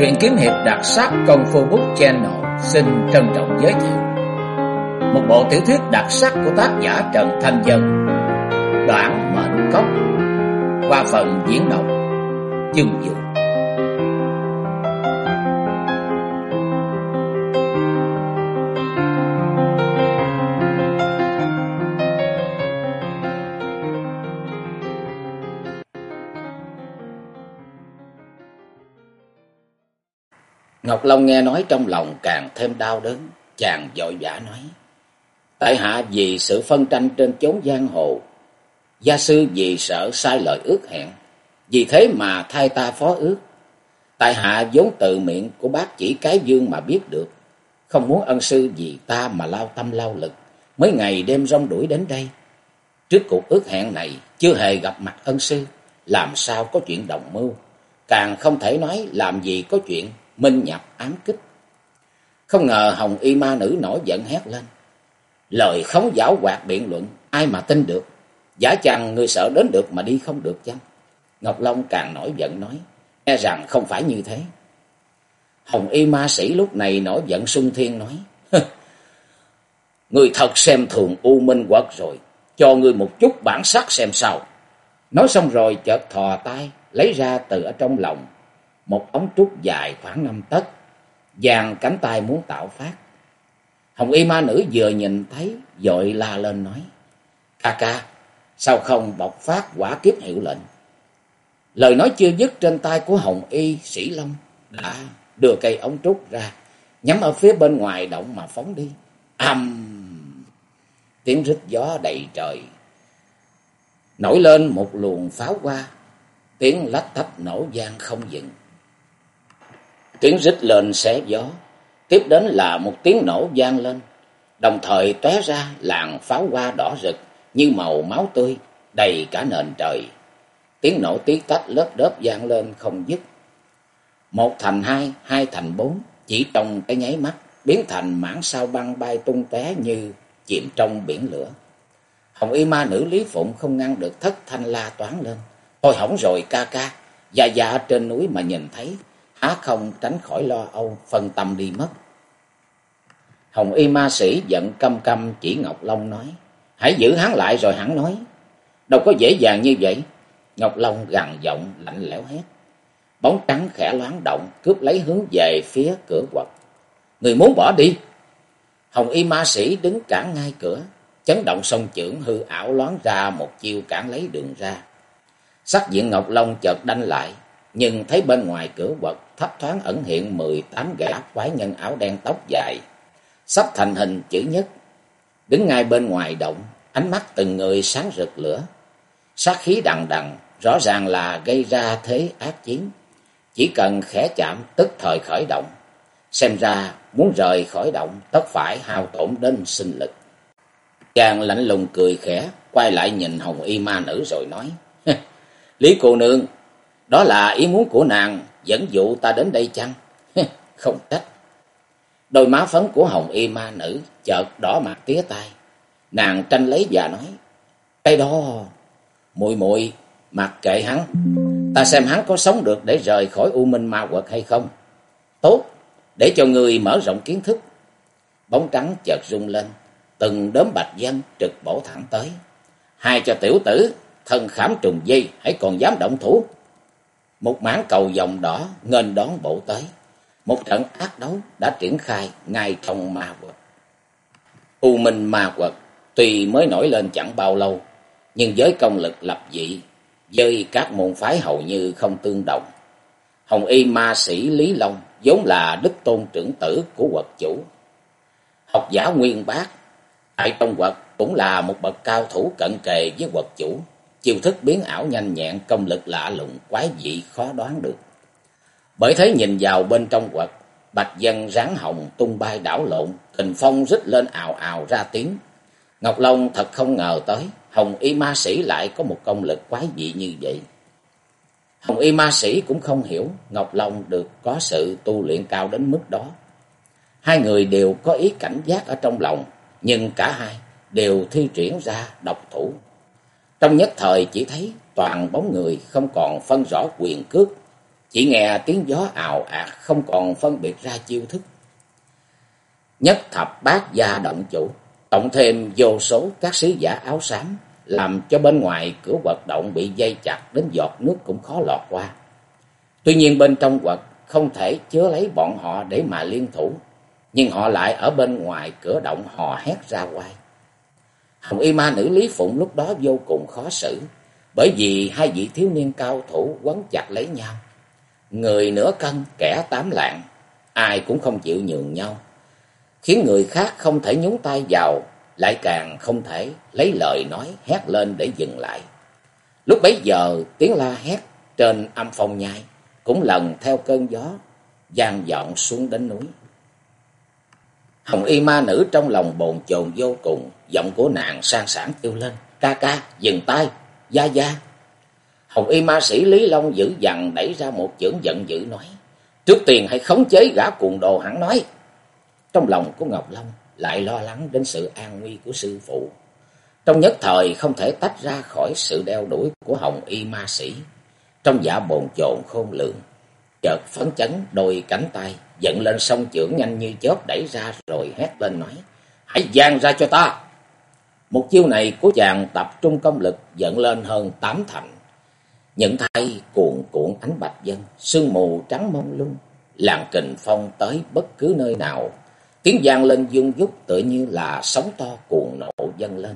Truyện kiếm hiệp đặc sắc Công Phu Book Channel xin trân trọng giới thiệu một bộ tiểu thuyết đặc sắc của tác giả Trần Thanh Dân, Đoạn Mệnh Cốc, qua phần diễn đọc Dương Dương. Ngọc Long nghe nói trong lòng càng thêm đau đớn, chàng vội vã nói: tại hạ vì sự phân tranh trên chốn giang hồ, gia sư vì sợ sai lời ước hẹn, vì thế mà thay ta phó ước. Tại hạ vốn từ miệng của bác chỉ cái dương mà biết được, không muốn ân sư vì ta mà lao tâm lao lực, mấy ngày đêm rong đuổi đến đây. Trước cuộc ước hẹn này chưa hề gặp mặt ân sư, làm sao có chuyện đồng mưu, càng không thể nói làm gì có chuyện minh nhập ám kích. Không ngờ Hồng Y ma nữ nổi giận hét lên: lời khống giảo hoạt biện luận, ai mà tin được? Giả chăng ngươi sợ đến được mà đi không được chăng? Ngọc Long càng nổi giận nói: e rằng không phải như thế. Hồng Y ma sĩ lúc này nổi giận sung thiên nói: ngươi thật xem thường U Minh Quật rồi, cho ngươi một chút bản sắc xem sao. Nói xong rồi chợt thò tay lấy ra từ ở trong lòng một ống trúc dài khoảng 5 tấc, giang cánh tay muốn tạo phát. Hồng Y ma nữ vừa nhìn thấy vội la lên nói: ca ca, sao không bộc phát quả kiếp hiệu lệnh? Lời nói chưa dứt, trên tay của Hồng Y Sĩ Long đã đưa cây ống trúc ra, nhắm ở phía bên ngoài động mà phóng đi. Tiếng rít gió đầy trời, nổi lên một luồng pháo hoa, tiếng lách tách nổ vang không dừng. Tiếng rít lên xé gió, tiếp đến là một tiếng nổ vang lên, đồng thời tóe ra làn pháo hoa đỏ rực như màu máu tươi đầy cả nền trời. Tiếng nổ tí tách lớp đớp vang lên không dứt. 1 thành 2, 2 thành 4, chỉ trong cái nháy mắt biến thành mảng sao băng bay tung tóe như chìm trong biển lửa. Hồng Y ma nữ Lý Phụng không ngăn được thất thanh la toáng lên: thôi hỏng rồi ca ca, già trên núi mà nhìn thấy, há không tránh khỏi lo âu, phân tâm đi mất. Hồng Y ma sĩ giận căm căm chỉ Ngọc Long nói: hãy giữ hắn lại rồi hẳn nói. Đâu có dễ dàng như vậy. Ngọc Long gằn giọng lạnh lẽo hét. Bóng trắng khẽ loáng động, cướp lấy hướng về phía cửa quật. người muốn bỏ đi? Hồng Y ma sĩ đứng cản ngay cửa, chấn động song chưởng hư ảo loáng ra một chiêu cản lấy đường ra. Sắc diện Ngọc Long chợt đanh lại, nhưng thấy bên ngoài cửa quật thấp thoáng ẩn hiện 18 gã quái nhân áo đen tóc dài, sắp thành hình chữ nhất, đứng ngay bên ngoài động, ánh mắt từng người sáng rực lửa, sát khí đằng đằng, rõ ràng là gây ra thế ác chiến, chỉ cần khẽ chạm tức thời khởi động. Xem ra muốn rời khỏi động tất phải hao tổn đến sinh lực. Chàng lạnh lùng cười khẽ, quay lại nhìn Hồng Y ma nữ rồi nói: Lý cô nương, đó là ý muốn của nàng dẫn dụ ta đến đây chăng? Không trách. Đôi má phấn của Hồng Y ma nữ chợt đỏ mặt tía tai. Nàng tranh lấy và nói: cái đó muội muội mặc kệ hắn, ta xem hắn có sống được để rời khỏi U Minh Ma Quật hay không. Tốt, để cho người mở rộng kiến thức. Bóng trắng chợt rung lên, từng đốm bạch vân trực bổ thẳng tới. Hai cho tiểu tử thân khảm trùng dây, hãy còn dám động thủ? Một mảng cầu vòng đỏ nghênh đón bộ tới. Một trận ác đấu đã triển khai ngay trong ma quật. U Minh Ma Quật tuy mới nổi lên chẳng bao lâu, nhưng với công lực lập dị với các môn phái hầu như không tương đồng. Hồng Y ma sĩ Lý Long vốn là đích tôn trưởng tử của quật chủ, học giả nguyên bác, tại trong quật cũng là một bậc cao thủ cận kề với quật chủ, chiêu thức biến ảo nhanh nhẹn, công lực lạ lùng quái dị khó đoán được. Bởi thế nhìn vào bên trong quật, bạch vân ráng hồng tung bay đảo lộn, kình phong rít lên ào ào ra tiếng. Ngọc Long thật không ngờ tới Hồng Y ma sĩ lại có một công lực quái dị như vậy. Hồng Y ma sĩ cũng không hiểu Ngọc Long được có sự tu luyện cao đến mức đó. Hai người đều có ý cảnh giác ở trong lòng, nhưng cả hai đều thi triển ra độc thủ. Trong nhất thời chỉ thấy toàn bóng người, không còn phân rõ quyền cước, chỉ nghe tiếng gió ào ạt không còn phân biệt ra chiêu thức. Nhất thập bát gia động chủ, cộng thêm vô số các sứ giả áo xám, làm cho bên ngoài cửa quật động bị dây chặt đến giọt nước cũng khó lọt qua. Tuy nhiên bên trong quật không thể chứa lấy bọn họ để mà liên thủ, nhưng họ lại ở bên ngoài cửa động hò hét ra oai. Hồng y ma nữ Lý Phụng lúc đó vô cùng khó xử, bởi vì hai vị thiếu niên cao thủ quấn chặt lấy nhau. Người nửa cân, kẻ 8 lạng, ai cũng không chịu nhường nhau, khiến người khác không thể nhúng tay vào, lại càng không thể lấy lời nói hét lên để dừng lại. Lúc bấy giờ tiếng la hét trên âm phong nhai cũng lần theo cơn gió vang vọng xuống đến núi. Hồng y ma nữ trong lòng bồn chồn vô cùng, giọng của nàng sang sảng kêu lên: "Ca ca, dừng tay, gia gia." Hồng y ma sĩ Lý Long dữ dằn đẩy ra một chưởng giận dữ nói: "Trước tiên hãy khống chế gã cuồng đồ hẳn nói." Trong lòng của Ngọc Long lại lo lắng đến sự an nguy của sư phụ, trong nhất thời không thể tách ra khỏi sự đeo đuổi của Hồng y ma sĩ. Trong dạ bồn chồn khôn lường, chợt phấn chấn, đôi cánh tay dựng lên song chưởng nhanh như chớp đẩy ra rồi hét lên nói: "Hãy giang ra cho ta!" Một chiêu này của chàng tập trung công lực dựng lên hơn 8 thành. Những thay cuồn cuộn ánh bạch dân, sương mù trắng mông lung, làn kình phong tới bất cứ nơi nào, tiếng vang lên dung dúc tựa như là sóng to cuồng nộ dâng lên.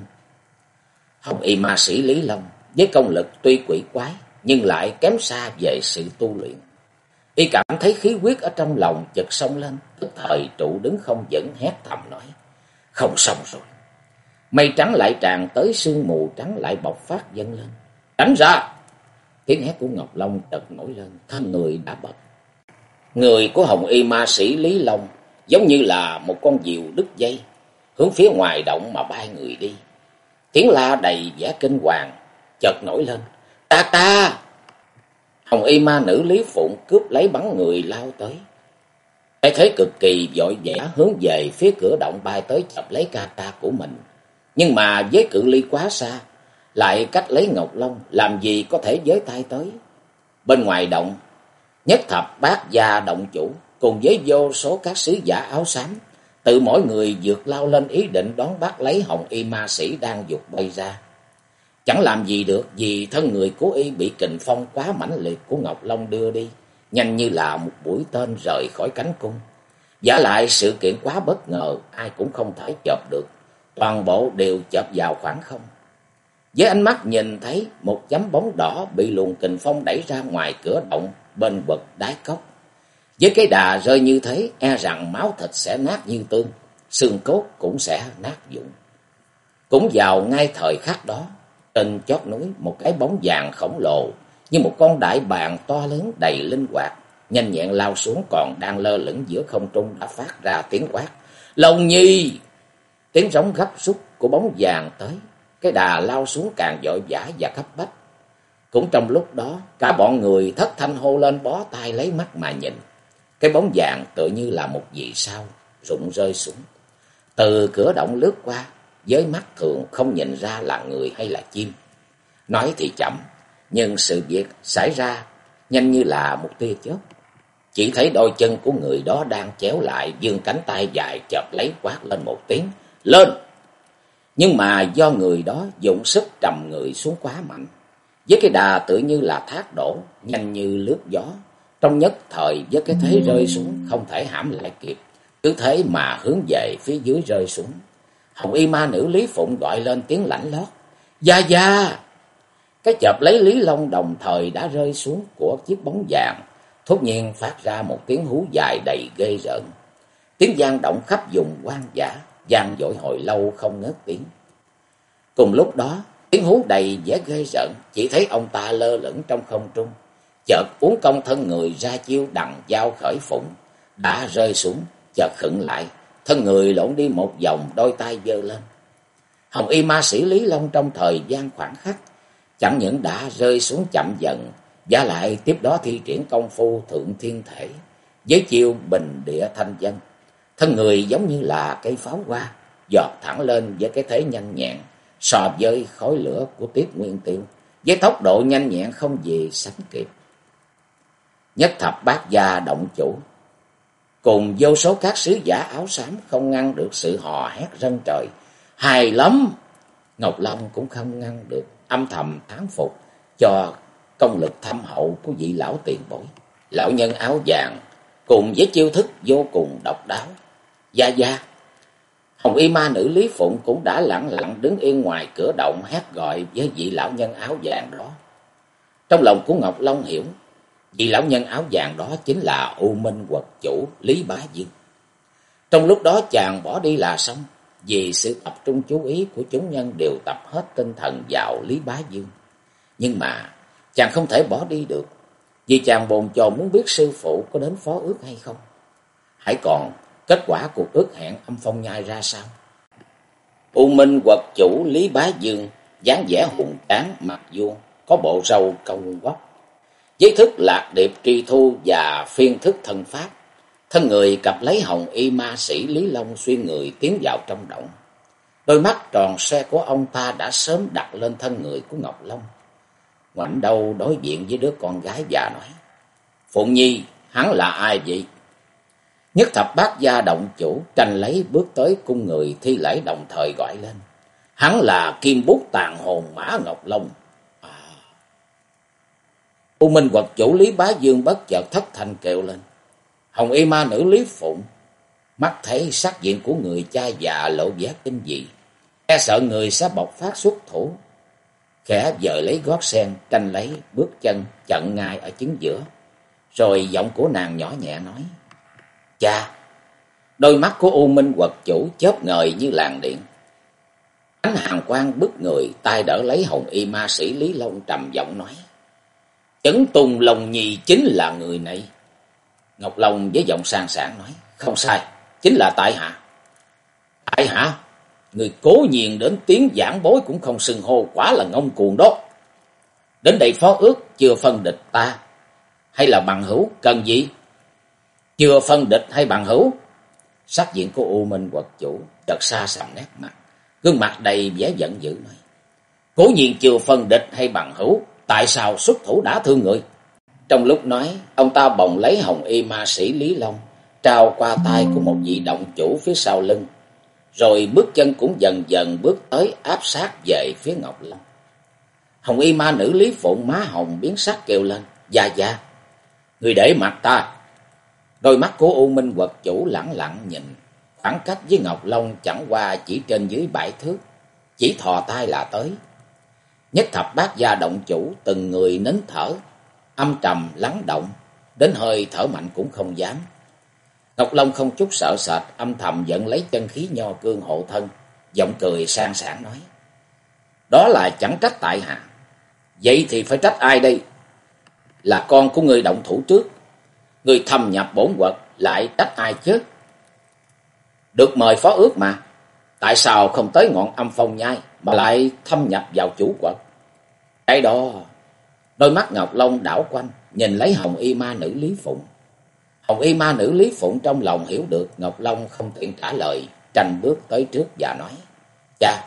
Hồng y ma sĩ Lý Long với công lực tuy quỷ quái nhưng lại kém xa về sự tu luyện. Y cảm thấy khí huyết ở trong lòng chợt xông lên, tức thời trụ đứng không vững, hét thầm nói: "Không xong rồi." Mây trắng lại tràn tới, sương mù trắng lại bộc phát dâng lên. "Tránh ra!" Tiếng hét của Ngọc Long chợt nổi lên, thân người đã bật. Người của Hồng y ma sĩ Lý Long giống như là một con diều đứt dây, hướng phía ngoài động mà bay người đi. Tiếng la đầy vẻ kinh hoàng chợt nổi lên: "Ta ta!" Hồng y ma nữ Lý Phụng cướp lấy bắn người lao tới. Thấy thế cực kỳ vội vã hướng về phía cửa động bay tới chộp lấy ca ca của mình. Nhưng mà với cự ly quá xa, lại cách lấy Ngọc Long, làm gì có thể với tay tới. Bên ngoài động, nhất thập bát gia động chủ cùng với vô số các sứ giả áo xám, tự mỗi người vượt lao lên ý định đón bắt lấy Hồng y ma sĩ đang giục bay ra. Chẳng làm gì được, vì thân người của y bị kình phong quá mãnh liệt của Ngọc Long đưa đi, nhanh như là một mũi tên rời khỏi cánh cung. Giả lại sự kiện quá bất ngờ, ai cũng không thể chộp được, toàn bộ đều chộp vào khoảng không. Với ánh mắt nhìn thấy một chấm bóng đỏ bị luồng kình phong đẩy ra ngoài cửa động bên vực đáy cốc. Với cái đà rơi như thế, e rằng máu thịt sẽ nát như tương, xương cốt cũng sẽ nát vụn. Cũng vào ngay thời khắc đó, trên chót núi một cái bóng vàng khổng lồ như một con đại bàng to lớn đầy linh hoạt, nhanh nhẹn lao xuống, còn đang lơ lửng giữa không trung đã phát ra tiếng quát: "Long Nhi!" Tiếng rống gấp rút của bóng vàng tới, cái đà lao xuống càng vội vã và cấp bách. Cũng trong lúc đó, cả bọn người thất thanh hô lên, bó tay lấy mắt mà nhìn. Cái bóng vàng tựa như là một vì sao rụng rơi xuống, từ cửa động lướt qua, với mắt thường không nhìn ra là người hay là chim. Nói thì chậm, nhưng sự việc xảy ra nhanh như là một tia chớp. Chỉ thấy đôi chân của người đó đang chéo lại, vươn cánh tay dài chợp lấy, quát lên một tiếng: "Lên!" Nhưng mà do người đó dùng sức trầm người xuống quá mạnh, với cái đà tựa như là thác đổ, nhanh như lướt gió, trong nhất thời với cái thế rơi xuống không thể hãm lại kịp, cứ thế mà hướng về phía dưới rơi xuống. Hồng y ma nữ Lý Phụng gọi lên tiếng lạnh lót: "Gia gia!" Cái chộp lấy Lý Long đồng thời đã rơi xuống của chiếc bóng vàng, thốt nhiên phát ra một tiếng hú dài đầy ghê rợn. Tiếng vang động khắp vùng hoang dã, vang dội hồi lâu không ngớt tiếng. Cùng lúc đó, tiếng hú đầy vẻ ghê rợn, chỉ thấy ông ta lơ lửng trong không trung, chợt uốn cong thân người ra chiêu đằng dao khởi phụng, đã rơi xuống, chợt khựng lại, thân người lộn đi một vòng, đôi tay giơ lên. Hồng y ma sĩ Lý Long trong thời gian khoảng khắc, chẳng những đã rơi xuống chậm dần, và lại tiếp đó thi triển công phu thượng thiên thể, với chiêu bình địa thanh dân. Thân người giống như là cây pháo hoa, giọt thẳng lên với cái thế nhanh nhẹn, so với khói lửa của Tiết Nguyên Tiêu, với tốc độ nhanh nhẹn không gì sánh kịp. Nhất thập bát gia động chủ cùng vô số các sứ giả áo xám không ngăn được sự hò hét rân trời. Hay lắm! Ngọc Long cũng không ngăn được, âm thầm thán phục cho công lực thâm hậu của vị lão tiền bối. Lão nhân áo vàng cùng với chiêu thức vô cùng độc đáo. Gia, Hồng y ma nữ Lý Phụng cũng đã lặng lặng đứng yên ngoài cửa động hét gọi với vị lão nhân áo vàng đó. Trong lòng của Ngọc Long hiểu, vị lão nhân áo vàng đó chính là U Minh Quật chủ Lý Bá Dương. Trong lúc đó chàng bỏ đi là xong, vì sự tập trung chú ý của chúng nhân đều tập hết tinh thần vào Lý Bá Dương. Nhưng mà chàng không thể bỏ đi được, vì chàng bồn chồn muốn biết sư phụ có đến phó ước hay không. Hãy còn kết quả cuộc ước hẹn Âm Phong Nhai ra sao? U Minh Quật chủ Lý Bá Dương dáng vẻ hùng tráng, mặt vuông, có bộ râu cong vóc, với thức lạc điệp tri thu và phiên thức thân pháp. Thân người cặp lấy hồng y ma sĩ Lý Long xuyên người tiến vào trong động. Đôi mắt tròn xoe của ông ta đã sớm đặt lên thân người của Ngọc Long. Ngoảnh đầu đối diện với đứa con gái già nói: Phụng Nhi, hắn là ai vậy? Nhất thập bát gia động chủ tranh lấy bước tới cung người thi lễ đồng thời gọi lên: Hắn là Kim Bút Tàn Hồn Mã Ngọc Long. U Minh Quật chủ Lý Bá Dương bất chợt thất thanh kêu lên. Hồng y ma nữ Lý Phụng mắt thấy sắc diện của người cha già lộ vẻ kinh dị, e sợ người sẽ bộc phát xuất thủ, khẽ dời lấy gót sen tranh lấy bước chân chặn ngay ở chính giữa. Rồi giọng của nàng nhỏ nhẹ nói: Cha! Đôi mắt của U Minh Quật chủ chớp ngời như làn điện, ánh hàn quang bức người, tay đỡ lấy hồng y ma sĩ Lý Long trầm giọng nói: Chấn Tùng Long Nhi chính là người này. Ngọc Long với giọng sang sảng nói: Không sai, chính là tại hạ. Tại hạ? Người cố nhiên đến tiếng giảng bối cũng không xưng hô, quả là ngông cuồng đó. Đến đây phó ước chưa phân địch ta hay là bằng hữu, cần gì? Chưa phân địch hay bằng hữu? Sắc diện của U Minh Quật chủ chợt xa sầm nét mặt, gương mặt đầy vẻ giận dữ nói: Cố nhiên chưa phân địch hay bằng hữu, tại sao xuất thủ đã thương người? Trong lúc nói, ông ta bồng lấy hồng y ma sĩ Lý Long, trao qua tay của một vị động chủ phía sau lưng, rồi bước chân cũng dần dần bước tới áp sát về phía Ngọc Long. Hồng y ma nữ Lý Phụng má hồng biến sắc kêu lên: Dạ, người để mặt ta. Đôi mắt của U Minh Quật chủ lẳng lặng nhìn, khoảng cách với Ngọc Long chẳng qua chỉ trên dưới 7 thước, chỉ thò tay là tới. Nhất thập bát gia động chủ từng người nín thở, âm trầm lắng động, đến hơi thở mạnh cũng không dám. Ngọc Long không chút sợ sệt, âm thầm dẫn lấy chân khí nho cương hộ thân, giọng cười sang sảng nói: Đó là chẳng trách tại hạ. Vậy thì phải trách ai đây? Là con của người động thủ trước, người thâm nhập bổn quật, lại trách ai chứ? Được mời phó ước mà, tại sao không tới ngọn Âm Phong Nhai mà lại thâm nhập vào chủ quật? Cái đó... Đôi mắt Ngọc Long đảo quanh, nhìn lấy hồng y ma nữ Lý Phụng. Hồng y ma nữ Lý Phụng trong lòng hiểu được Ngọc Long không tiện trả lời, tranh bước tới trước và nói: Cha,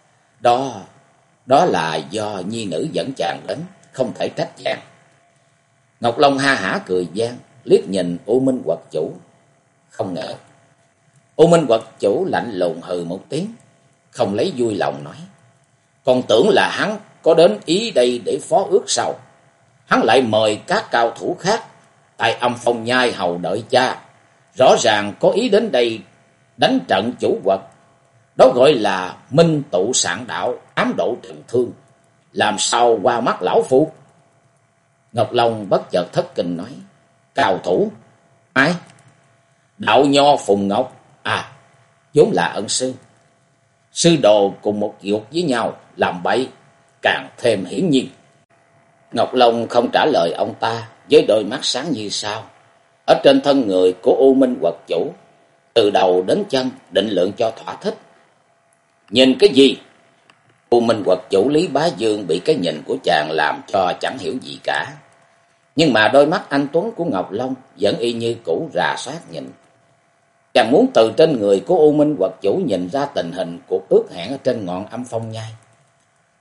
đó là do nhi nữ dẫn chàng đến, không thể trách chàng. Ngọc Long ha hả cười gian, liếc nhìn U Minh Quật chủ. Không ngờ U Minh Quật chủ lạnh lùng hừ một tiếng, không lấy vui lòng nói: Con tưởng là hắn có đến ý đây để phó ước sao? Hắn lại mời các cao thủ khác tại Âm Phong Nhai hầu đợi cha, rõ ràng có ý đến đây đánh trận chủ quật. Đó gọi là minh tụ sạn đạo, ám độ trần thương, làm sao qua mắt lão phu? Ngọc Long bất chợt thất kinh nói: Cao thủ? Ai? Đạo nho Phùng Ngọc à, vốn là ân sư. Sư đồ cùng một ruột với nhau, làm bậy càng thêm hiển nhiên. Ngọc Long không trả lời ông ta, với đôi mắt sáng như sao. Ở trên thân người của U Minh Quật chủ, từ đầu đến chân định lượng cho thỏa thích. Nhìn cái gì? U Minh Quật chủ Lý Bá Dương bị cái nhìn của chàng làm cho chẳng hiểu gì cả. Nhưng mà đôi mắt anh tuấn của Ngọc Long vẫn y như cũ rà soát nhìn. Chàng muốn từ trên người của U Minh Quật chủ nhìn ra tình hình cuộc ước hẹn ở trên ngọn Âm Phong Nhai.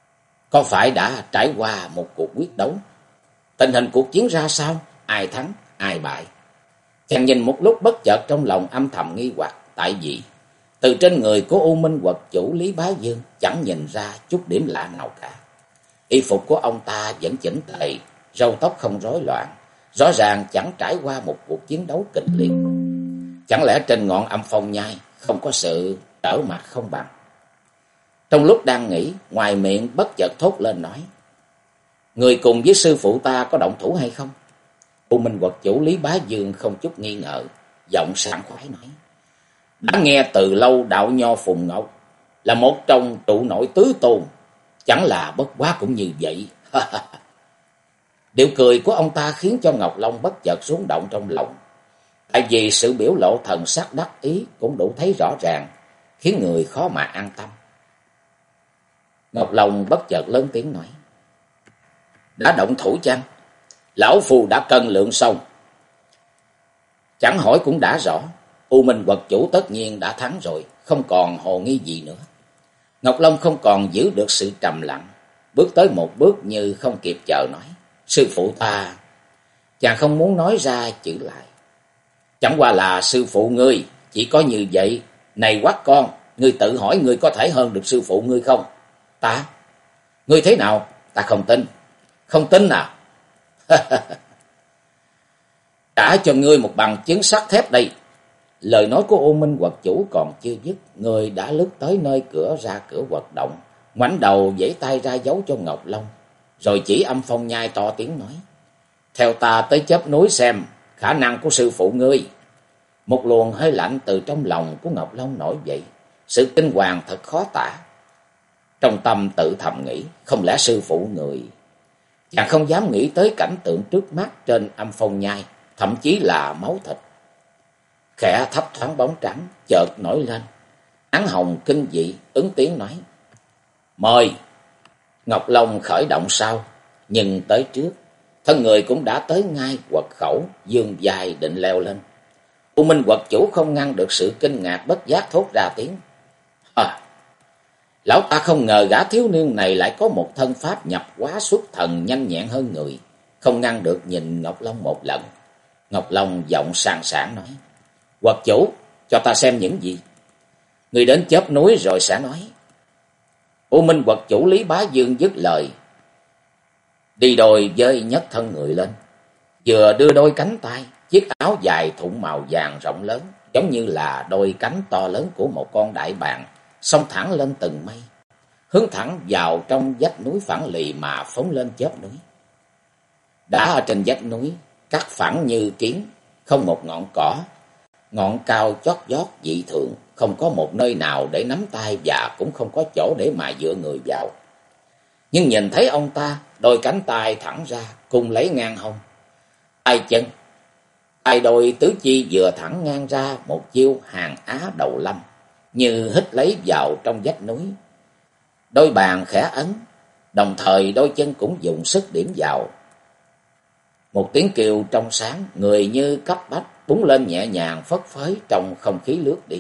Có phải đã trải qua một cuộc quyết đấu? Tình hình cuộc chiến ra sao? Ai thắng, ai bại. Chàng nhìn một lúc bất chợt trong lòng âm thầm nghi hoặc, tại vì từ trên người của U Minh Quật chủ Lý Bá Dương chẳng nhìn ra chút điểm lạ nào cả. Y phục của ông ta vẫn chỉnh tề, râu tóc không rối loạn, rõ ràng chẳng trải qua một cuộc chiến đấu kịch liệt. Chẳng lẽ trên ngọn Âm Phong Nhai không có sự trở mặt không bằng? Trong lúc đang nghĩ, ngoài miệng bất chợt thốt lên nói: người cùng với sư phụ ta có động thủ hay không? U Minh Quật chủ Lý Bá Dương không chút nghi ngờ, giọng sảng khoái nói: đã nghe từ lâu đạo nho Phùng Ngọc là một trong trụ nội tứ tôn, chẳng là bất quá cũng như vậy. Điệu cười của ông ta khiến cho Ngọc Long bất chợt rung động trong lòng. Tại vì sự biểu lộ thần sắc đắc ý cũng đủ thấy rõ ràng, khiến người khó mà an tâm. Ngọc Long bất chợt lớn tiếng nói: đã động thủ chăng? Lão phu đã cân lượng xong. Chẳng hỏi cũng đã rõ, U Minh Quật chủ tất nhiên đã thắng rồi, không còn hồ nghi gì nữa. Ngọc Long không còn giữ được sự trầm lặng, bước tới một bước như không kịp chờ nói: sư phụ ta. Chàng không muốn nói ra chữ lại. Chẳng qua là sư phụ ngươi, chỉ có như vậy. Này quát con, ngươi tự hỏi ngươi có thể hơn được sư phụ ngươi không? Ta? Ngươi thế nào? Ta không tin. Không tin à? Trả cho ngươi một bằng chứng sắt thép đây. Lời nói của U Minh Quật chủ còn chưa dứt, người đã lướt tới nơi cửa ra cửa quật động, ngoảnh đầu vẫy tay ra dấu cho Ngọc Long, rồi chỉ Âm Phong Nhai to tiếng nói: theo ta tới chớp núi xem khả năng của sư phụ ngươi. Một luồng hơi lạnh từ trong lòng của Ngọc Long nổi dậy, sự kinh hoàng thật khó tả. Trong tâm tự thầm nghĩ, không lẽ sư phụ người? Chàng không dám nghĩ tới cảnh tượng trước mắt trên Âm Phong Nhai, thậm chí là máu thịt. Khẽ thấp thoáng bóng trắng chợt nổi lên, áng hồng kinh dị ứng tiếng nói: mời. Ngọc Long khởi động sau, nhưng tới trước, thân người cũng đã tới ngay quật khẩu, giương dài định leo lên. U Minh Quật chủ không ngăn được sự kinh ngạc, bất giác thốt ra tiếng: lão ta không ngờ gã thiếu niên này lại có một thân pháp nhập hóa xuất thần nhanh nhẹn hơn người. Không ngăn được nhìn Ngọc Long một lần. Ngọc Long giọng sàng sảng nói: Quật chủ, cho ta xem những gì? Người đến chớp núi rồi sẽ nói. U Minh Quật chủ Lý Bá Dương dứt lời, đi đôi với nhấc thân người lên, vừa đưa đôi cánh tay, chiếc áo dài thụng màu vàng rộng lớn, giống như là đôi cánh to lớn của một con đại bàng, xông thẳng lên từng mây, hướng thẳng vào trong vách núi phẳng lì mà phóng lên chớp núi. Đã ở trên vách núi, cắt phẳng như kiến, không một ngọn cỏ, ngọn cao chót vót dị thường, không có một nơi nào để nắm tay và cũng không có chỗ để mà dựa người vào. Nhưng nhìn thấy ông ta, đôi cánh tay thẳng ra, cùng lấy ngang hông, tay chân, tay đôi tứ chi vừa thẳng ngang ra, một chiêu hàng á đầu lâm, như hít lấy vào trong vách núi. Đôi bàn khẽ ấn, đồng thời đôi chân cũng dùng sức điểm vào. Một tiếng kêu trong sáng, người như cấp bách búng lên nhẹ nhàng phất phới trong không khí lướt đi.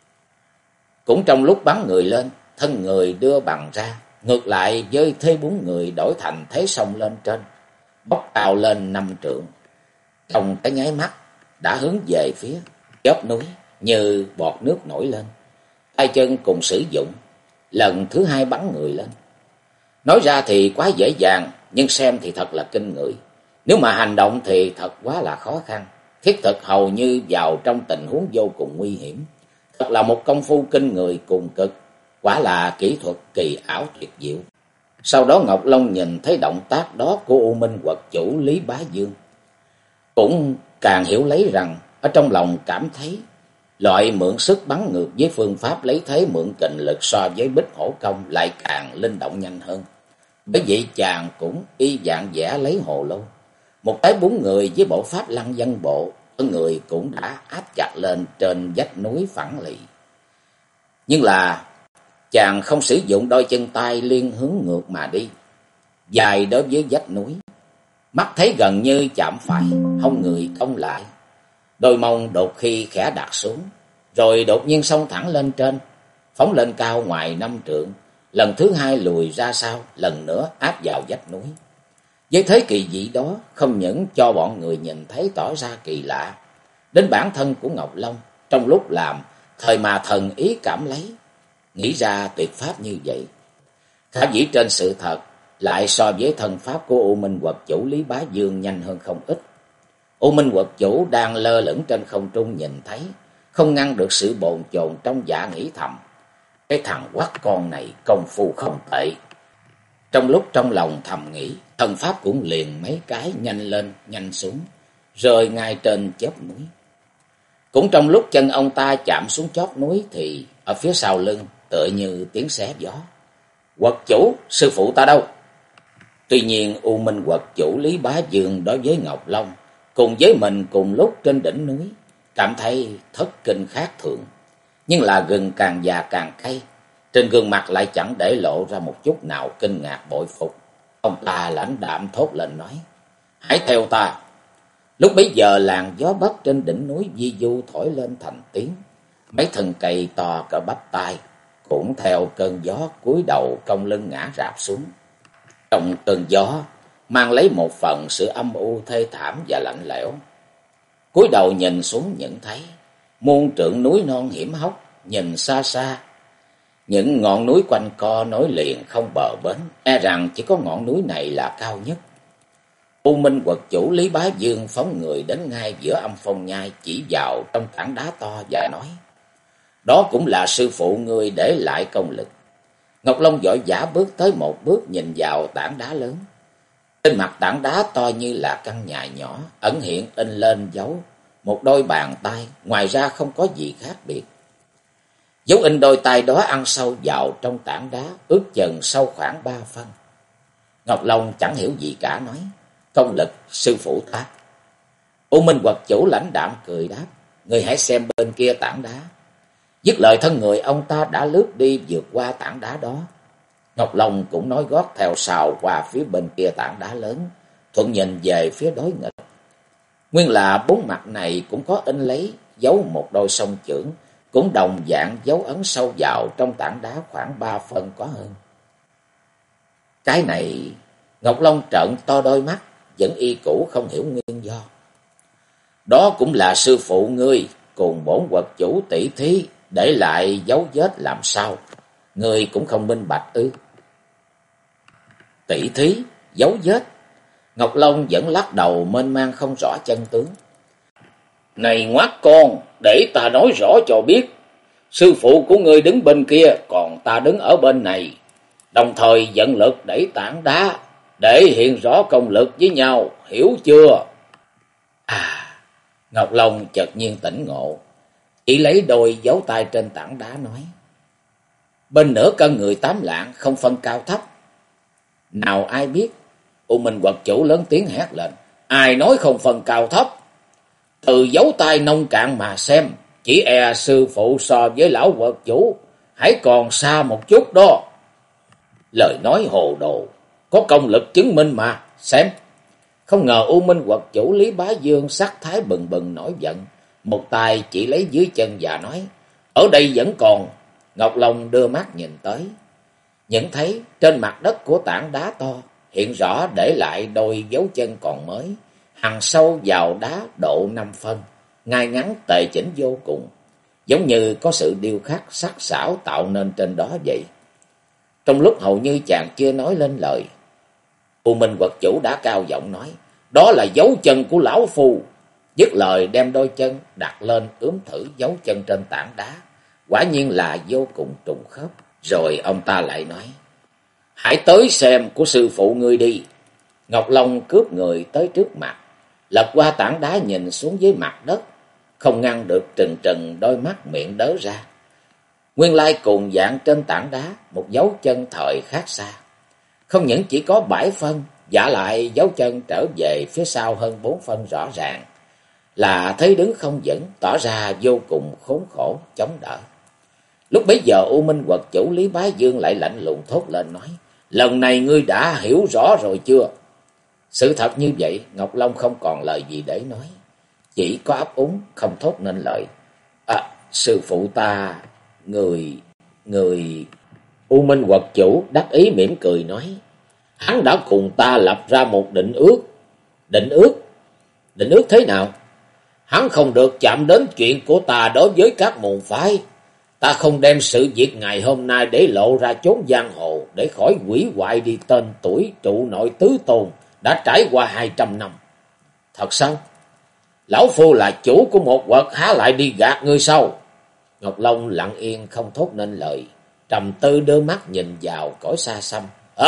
Cũng trong lúc bắn người lên, thân người đưa bằng ra, ngược lại với thế bốn người đổi thành thế xông lên trên, bốc cao lên 5 trượng. Trong cái nháy mắt đã hướng về phía chóp núi, như bọt nước nổi lên. Tay chân cùng sử dụng, lần thứ hai bắn người lên. Nói ra thì quá dễ dàng, nhưng xem thì thật là kinh người. Nếu mà hành động thì thật quá là khó khăn, thiết thực hầu như vào trong tình huống vô cùng nguy hiểm. Thật là một công phu kinh người cùng cực, quả là kỹ thuật kỳ ảo tuyệt diệu. Sau đó Ngọc Long nhìn thấy động tác đó của U Minh Quật chủ Lý Bá Dương, cũng càng hiểu lấy rằng ở trong lòng cảm thấy loại mượn sức bắn ngược với phương pháp lấy thế mượn kình lực so với Bích Hổ Công lại càng linh động nhanh hơn. Bởi vậy chàng cũng y dạng vẽ lấy hồ lô, một cái bốn người với bộ pháp lăng vân bộ, thân người cũng đã áp chặt lên trên vách núi phẳng lì. Nhưng là chàng không sử dụng đôi chân tay liên hướng ngược mà đi, dài đối với vách núi, mắt thấy gần như chạm phải, hông người cong lại, đôi mông đột khi khẽ đặt xuống, rồi đột nhiên xông thẳng lên trên, phóng lên cao ngoài 5 trượng, lần thứ hai lùi ra sau, lần nữa áp vào vách núi. Với thế kỳ dị đó, không những cho bọn người nhìn thấy tỏ ra kỳ lạ, đến bản thân của Ngọc Long, trong lúc làm, thời mà thần ý cảm lấy, nghĩ ra tuyệt pháp như vậy. Khả dĩ trên sự thật, lại so với thần pháp của U Minh Quật Chủ Lý Bá Dương nhanh hơn không ít. U Minh Quật Chủ đang lơ lửng trên không trung nhìn thấy, không ngăn được sự bồn chồn trong dạ nghĩ thầm. Cái thằng quắc con này công phu không tệ. Trong lúc trong lòng thầm nghĩ, thần pháp cũng liền mấy cái nhanh lên, nhanh xuống, rơi ngay trên chóp núi. Cũng trong lúc chân ông ta chạm xuống chóp núi thì ở phía sau lưng tựa như tiếng xé gió. Quật chủ, sư phụ ta đâu? Tuy nhiên U Minh Quật Chủ Lý Bá Dương đối với Ngọc Long, cùng với mình cùng lúc trên đỉnh núi, cảm thấy thất kinh khác thường. Nhưng là gừng càng già càng cay, trên gương mặt lại chẳng để lộ ra một chút nào kinh ngạc bội phục. Ông ta lãnh đạm thốt lên nói, hãy theo ta. Lúc bấy giờ làn gió bắc trên đỉnh núi vi du thổi lên thành tiếng. Mấy thân cây to cỡ bắp tay cũng theo cơn gió cúi đầu cong lưng ngã rạp xuống. Trong cơn gió mang lấy một phần sự âm u thê thảm và lạnh lẽo. Cúi đầu nhìn xuống nhận thấy muôn trượng núi non hiểm hóc, nhìn xa xa những ngọn núi quanh co nối liền không bờ bến, e rằng chỉ có ngọn núi này là cao nhất. U Minh Quật Chủ Lý Bá Dương phóng người đến ngay giữa âm phong nhai, chỉ vào trong tảng đá to và nói, đó cũng là sư phụ ngươi để lại công lực. Ngọc Long vội vã bước tới một bước nhìn vào tảng đá lớn. Trên mặt tảng đá to như là căn nhà nhỏ, ẩn hiện in lên dấu một đôi bàn tay, ngoài ra không có gì khác biệt. Dấu in đôi tay đó ăn sâu vào trong tảng đá, ước chừng sâu khoảng 3 phân. Ngọc Long chẳng hiểu gì cả nói, công lực sư phụ ta. U Minh Quật Chủ lãnh đạm cười đáp, người hãy xem bên kia tảng đá. Dứt lời thân người ông ta đã lướt đi vượt qua tảng đá đó. Ngọc Long cũng nói gót theo sau qua phía bên kia tảng đá lớn, thuận nhìn về phía đối nghịch. Nguyên là bốn mặt này cũng có in lấy dấu một đôi song chưởng, cũng đồng dạng dấu ấn sâu vào trong tảng đá khoảng 3 phân có hơn. Cái này, Ngọc Long trợn to đôi mắt, vẫn y cũ không hiểu nguyên do. Đó cũng là sư phụ ngươi cùng bổn quật chủ tỷ thí để lại dấu vết làm sao, ngươi cũng không minh bạch ư? Tỷ thí, dấu vết? Ngọc Long vẫn lắc đầu mênh mang không rõ chân tướng. Này ngoác con, để ta nói rõ cho biết. Sư phụ của ngươi đứng bên kia, còn ta đứng ở bên này. Đồng thời dẫn lực đẩy tảng đá, để hiện rõ công lực với nhau, hiểu chưa? À, Ngọc Long chợt nhiên tỉnh ngộ, chỉ lấy đôi dấu tay trên tảng đá nói, bên nửa cân người 8 lạng, không phân cao thấp. Nào ai biết? U Minh Quật Chủ lớn tiếng hét lên, ai nói không phân cao thấp? Từ dấu tay nông cạn mà xem, chỉ e sư phụ so với lão quật chủ hãy còn xa một chút đó. Lời nói hồ đồ, có công lực chứng minh mà, xem. Không ngờ U Minh Quật Chủ Lý Bá Dương sắc thái bừng bừng nổi giận, một tay chỉ lấy dưới chân và nói, ở đây vẫn còn. Ngọc Long đưa mắt nhìn tới, nhận thấy trên mặt đất của tảng đá to hiện rõ để lại đôi dấu chân còn mới, hằn sâu vào đá độ 5 phân, ngay ngắn tề chỉnh vô cùng, giống như có sự điêu khắc sắc sảo tạo nên trên đó vậy. Trong lúc hầu như chàng chưa nói lên lời, U Minh Quật Chủ đã cao giọng nói, đó là dấu chân của lão phu. Dứt lời đem đôi chân đặt lên ướm thử dấu chân trên tảng đá, quả nhiên là vô cùng trùng khớp. Rồi ông ta lại nói, hãy tới xem của sư phụ ngươi đi. Ngọc Long cướp người tới trước mặt, lật qua tảng đá nhìn xuống dưới mặt đất, không ngăn được trừng trừng đôi mắt miệng đớ ra. Nguyên lai cùng dạng trên tảng đá, một dấu chân thời khác xa. Không những chỉ có 7 phân, giả lại dấu chân trở về phía sau hơn 4 phân rõ ràng, là thấy đứng không vững, tỏ ra vô cùng khốn khổ, chống đỡ. Lúc bấy giờ U Minh Quật Chủ Lý Bá Dương lại lạnh lùng thốt lên nói, lần này ngươi đã hiểu rõ rồi chưa? Sự thật như vậy, Ngọc Long không còn lời gì để nói, chỉ có ấp úng không thốt nên lời. Sư phụ ta, người... U Minh Quật Chủ đắc ý mỉm cười nói, Hắn đã cùng ta lập ra một định ước. Định ước? Định ước thế nào? Hắn không được chạm đến chuyện của ta đối với các môn phái. Ta không đem sự việc ngày hôm nay để lộ ra chốn giang hồ, để khỏi hủy hoại đi tên tuổi trụ nội tứ tôn đã trải qua 200 năm. Thật sao? Lão phu là chủ của một quật, há lại đi gạt ngươi sao? Ngọc Long lặng yên không thốt nên lời, trầm tư đưa mắt nhìn vào cõi xa xăm.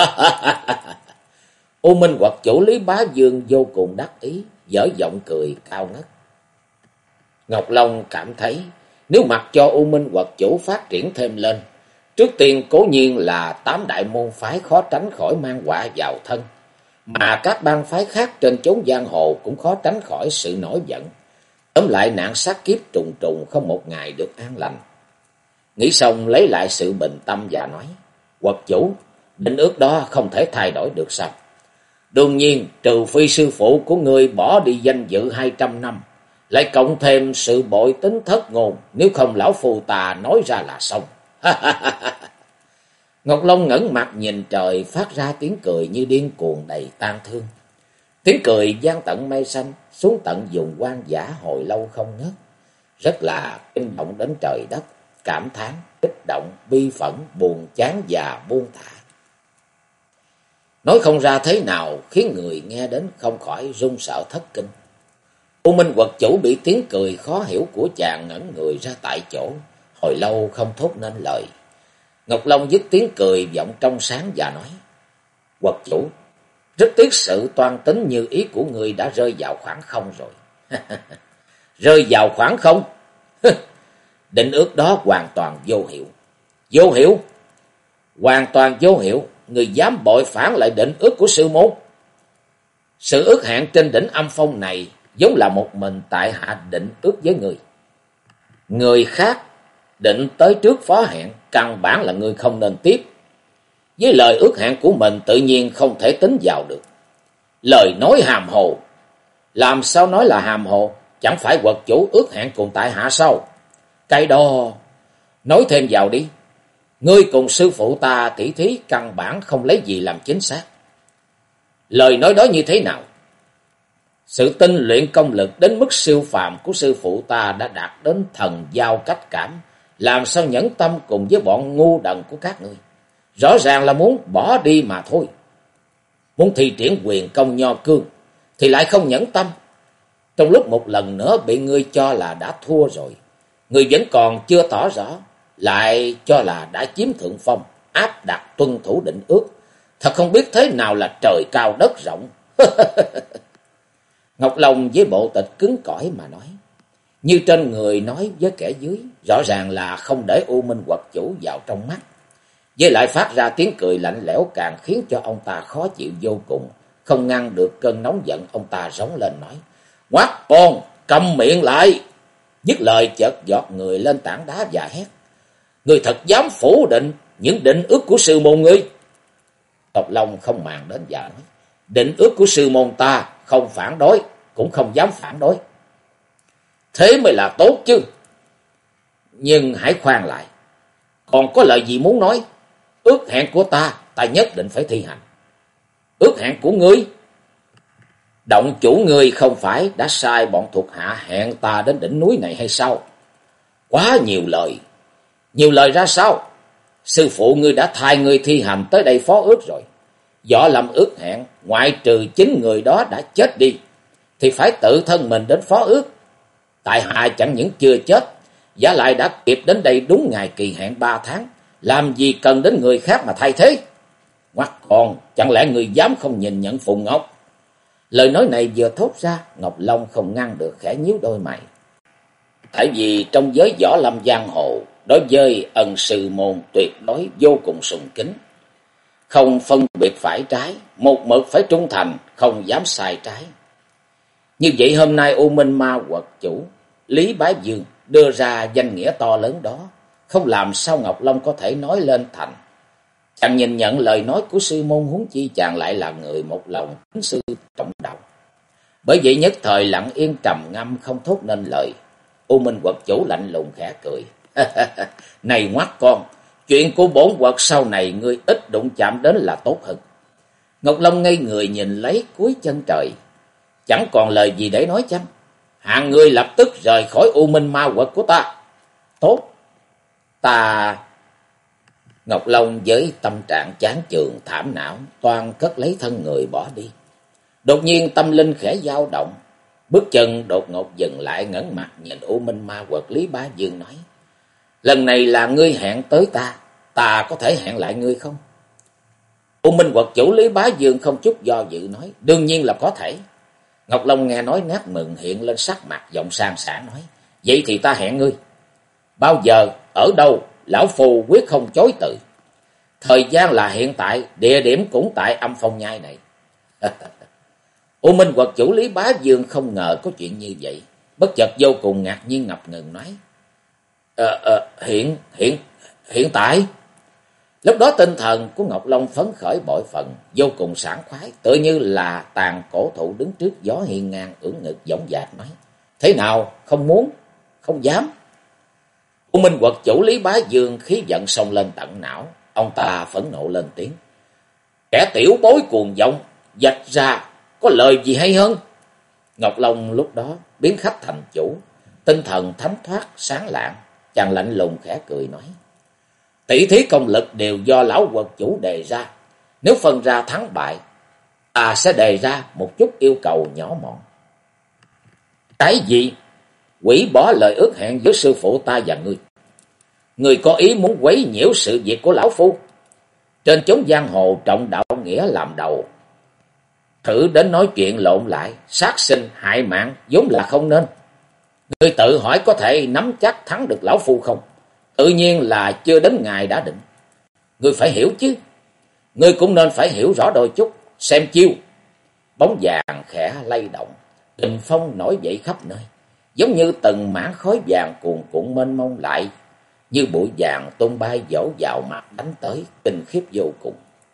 U Minh quật chủ Lý Bá Dương vô cùng đắc ý, dở giọng cười cao ngất. Ngọc Long cảm thấy nếu mặc cho U Minh quật chủ phát triển thêm lên, trước tiên cố nhiên là 8 đại môn phái khó tránh khỏi mang họa vào thân, mà các bang phái khác trên chốn giang hồ cũng khó tránh khỏi sự nổi giận. Tóm lại nạn sát kiếp trùng trùng, không một ngày được an lành. Nghĩ xong lấy lại sự bình tâm và nói: Quật chủ, định ước đó không thể thay đổi được sao? Đương nhiên, trừ phi sư phụ của ngươi bỏ đi danh dự 200 năm, lại cộng thêm sự bội tính thất ngôn, nếu không lão phù ta nói ra là xong. Ngọc Long ngẩng mặt nhìn trời, phát ra tiếng cười như điên cuồng đầy tang thương. Tiếng cười vang tận mây xanh, xuống tận vùng hoang dã hồi lâu không ngớt, rất là kinh động đến trời đất, cảm thán, kích động, bi phẫn, buồn chán và buông thả. Nói không ra thế nào, khiến người nghe đến không khỏi run sợ thất kinh. U Minh quật chủ bị tiếng cười khó hiểu của chàng ngẩn người ra tại chỗ, hồi lâu không thốt nên lời. Ngọc Long dứt tiếng cười giọng trong sáng và nói: Quật chủ, rất tiếc sự toan tính như ý của người đã rơi vào khoảng không rồi. Rơi vào khoảng không? Định ước đó hoàn toàn vô hiệu. Vô hiệu? Hoàn toàn vô hiệu. Người dám bội phản lại định ước của sư môn. Sự ước hẹn trên đỉnh âm phong này giống là một mình tại hạ định ước với người. Người khác định tới trước phó hẹn, căn bản là người không nên tiếp. Với lời ước hẹn của mình tự nhiên không thể tính vào được. Lời nói hàm hồ. Làm sao nói là hàm hồ? Chẳng phải quật chủ ước hẹn cùng tại hạ sao? Cái đó nói thêm vào đi. Ngươi cùng sư phụ ta tỉ thí căn bản không lấy gì làm chính xác. Lời nói đó như thế nào? Sự tinh luyện công lực đến mức siêu phàm của sư phụ ta đã đạt đến thần giao cách cảm, làm sao nhẫn tâm cùng với bọn ngu đần của các ngươi? Rõ ràng là muốn bỏ đi mà thôi. Muốn thi triển quyền công nho cương thì lại không nhẫn tâm. Trong lúc một lần nữa bị ngươi cho là đã thua rồi, ngươi vẫn còn chưa tỏ rõ, lại cho là đã chiếm thượng phong, áp đặt tuân thủ định ước. Thật không biết thế nào là trời cao đất rộng. Ngọc Long với bộ tịch cứng cỏi mà nói, như trên người nói với kẻ dưới, rõ ràng là không để U Minh quật chủ vào trong mắt. Với lại phát ra tiếng cười lạnh lẽo càng khiến cho ông ta khó chịu vô cùng, không ngăn được cơn nóng giận, ông ta rống lên nói: Quát con, câm miệng lại! Dứt lời chợt giọt người lên tảng đá và hét: Ngươi thật dám phủ định những định ước của sư môn ngươi? Ngọc Long không màng đến và nói: Định ước của sư môn ta không phản đối, cũng không dám phản đối. Thế mới là tốt chứ. Nhưng hãy khoan lại, còn có lời gì muốn nói? Ước hẹn của ta, ta nhất định phải thi hành. Ước hẹn của ngươi? Động chủ ngươi không phải đã sai bọn thuộc hạ hẹn ta đến đỉnh núi này hay sao? Quá nhiều lời. Nhiều lời ra sao? Sư phụ ngươi đã thay ngươi thi hành tới đây phó ước rồi. Võ lâm ước hẹn, ngoại trừ chính người đó đã chết đi, thì phải tự thân mình đến phó ước. Tại hạ chẳng những chưa chết, giả lại đã kịp đến đây đúng ngày kỳ hẹn 3 tháng. Làm gì cần đến người khác mà thay thế? Ngoắt con, chẳng lẽ người dám không nhìn nhận Phùng Ngọc? Lời nói này vừa thốt ra, Ngọc Long không ngăn được khẽ nhíu đôi mày. Tại vì trong giới võ lâm giang hồ, đối với ân sư môn tuyệt đối vô cùng sùng kính, không phân biệt phải trái, một mực phải trung thành, không dám sai trái. Như vậy hôm nay U Minh Ma quật chủ Lý Bá Dương đưa ra danh nghĩa to lớn đó, không làm sao Ngọc Long có thể nói lên thành. Chàng nhìn nhận lời nói của sư môn, huống chi chàng lại là người một lòng kính sư trọng đạo. Bởi vậy nhất thời lặng yên trầm ngâm không thốt nên lời. U Minh quật chủ lạnh lùng khẽ cười. Này ngoắt con, chuyện của bổn quật sau này ngươi ít đụng chạm đến là tốt hơn. Ngọc Long ngây người nhìn lấy cuối chân trời, chẳng còn lời gì để nói chăng? Hạng ngươi lập tức rời khỏi U Minh Ma Quật của ta. Tốt, ta... Ngọc Long với tâm trạng chán chường thảm não, toan cất lấy thân người bỏ đi. Đột nhiên tâm linh khẽ dao động, bước chân đột ngột dừng lại, ngẩng mặt nhìn U Minh Ma Quật. Lý Bá Dương nói: lần này là ngươi hẹn tới ta, ta có thể hẹn lại ngươi không? U Minh Quật chủ Lý Bá Dương không chút do dự nói: đương nhiên là có thể. Ngọc Long nghe nói nét mừng hiện lên sắc mặt, giọng sang sảng nói: vậy thì ta hẹn ngươi. Bao giờ, ở đâu, lão phù quyết không chối từ. Thời gian là hiện tại, địa điểm cũng tại Âm Phong Nhai này. U Minh Quật chủ Lý Bá Dương không ngờ có chuyện như vậy, bất chợt vô cùng ngạc nhiên ngập ngừng nói: hiện tại. Lúc đó tinh thần của Ngọc Long phấn khởi bội phần, vô cùng sảng khoái, tựa như là tàn cổ thụ đứng trước gió hiên ngang, ưỡn ngực dõng dạc nói: thế nào, không muốn, không dám? U Minh Quật chủ Lý Bá Dương khí giận xông lên tận não, ông ta phẫn nộ lên tiếng: kẻ tiểu bối cuồng vọng, vạch ra có lời gì hay hơn? Ngọc Long lúc đó biến khách thành chủ, tinh thần thánh thoát sáng lạng, chàng lạnh lùng khẽ cười nói: tỷ thí công lực đều do lão quật chủ đề ra, nếu phân ra thắng bại, ta sẽ đề ra một chút yêu cầu nhỏ mọn. Cái gì? Hủy bỏ lời ước hẹn giữa sư phụ ta và ngươi. Ngươi có ý muốn quấy nhiễu sự việc của lão phu? Trên chốn giang hồ trọng đạo nghĩa làm đầu, thử đến nói chuyện lộn lại, sát sinh hại mạng vốn là không nên. Ngươi tự hỏi có thể nắm chắc thắng được lão phu không? Tự nhiên là chưa đến ngày đã định. Ngươi phải hiểu chứ. Ngươi cũng nên phải hiểu rõ đôi chút. Xem chiêu. Bóng vàng khẽ lay động, kình phong nổi dậy khắp nơi, giống như từng mảng khói vàng cuồn cuộn mênh mông lại, như bụi vàng tung bay vỗ vào mặt đánh tới, kinh khiếp vô cùng.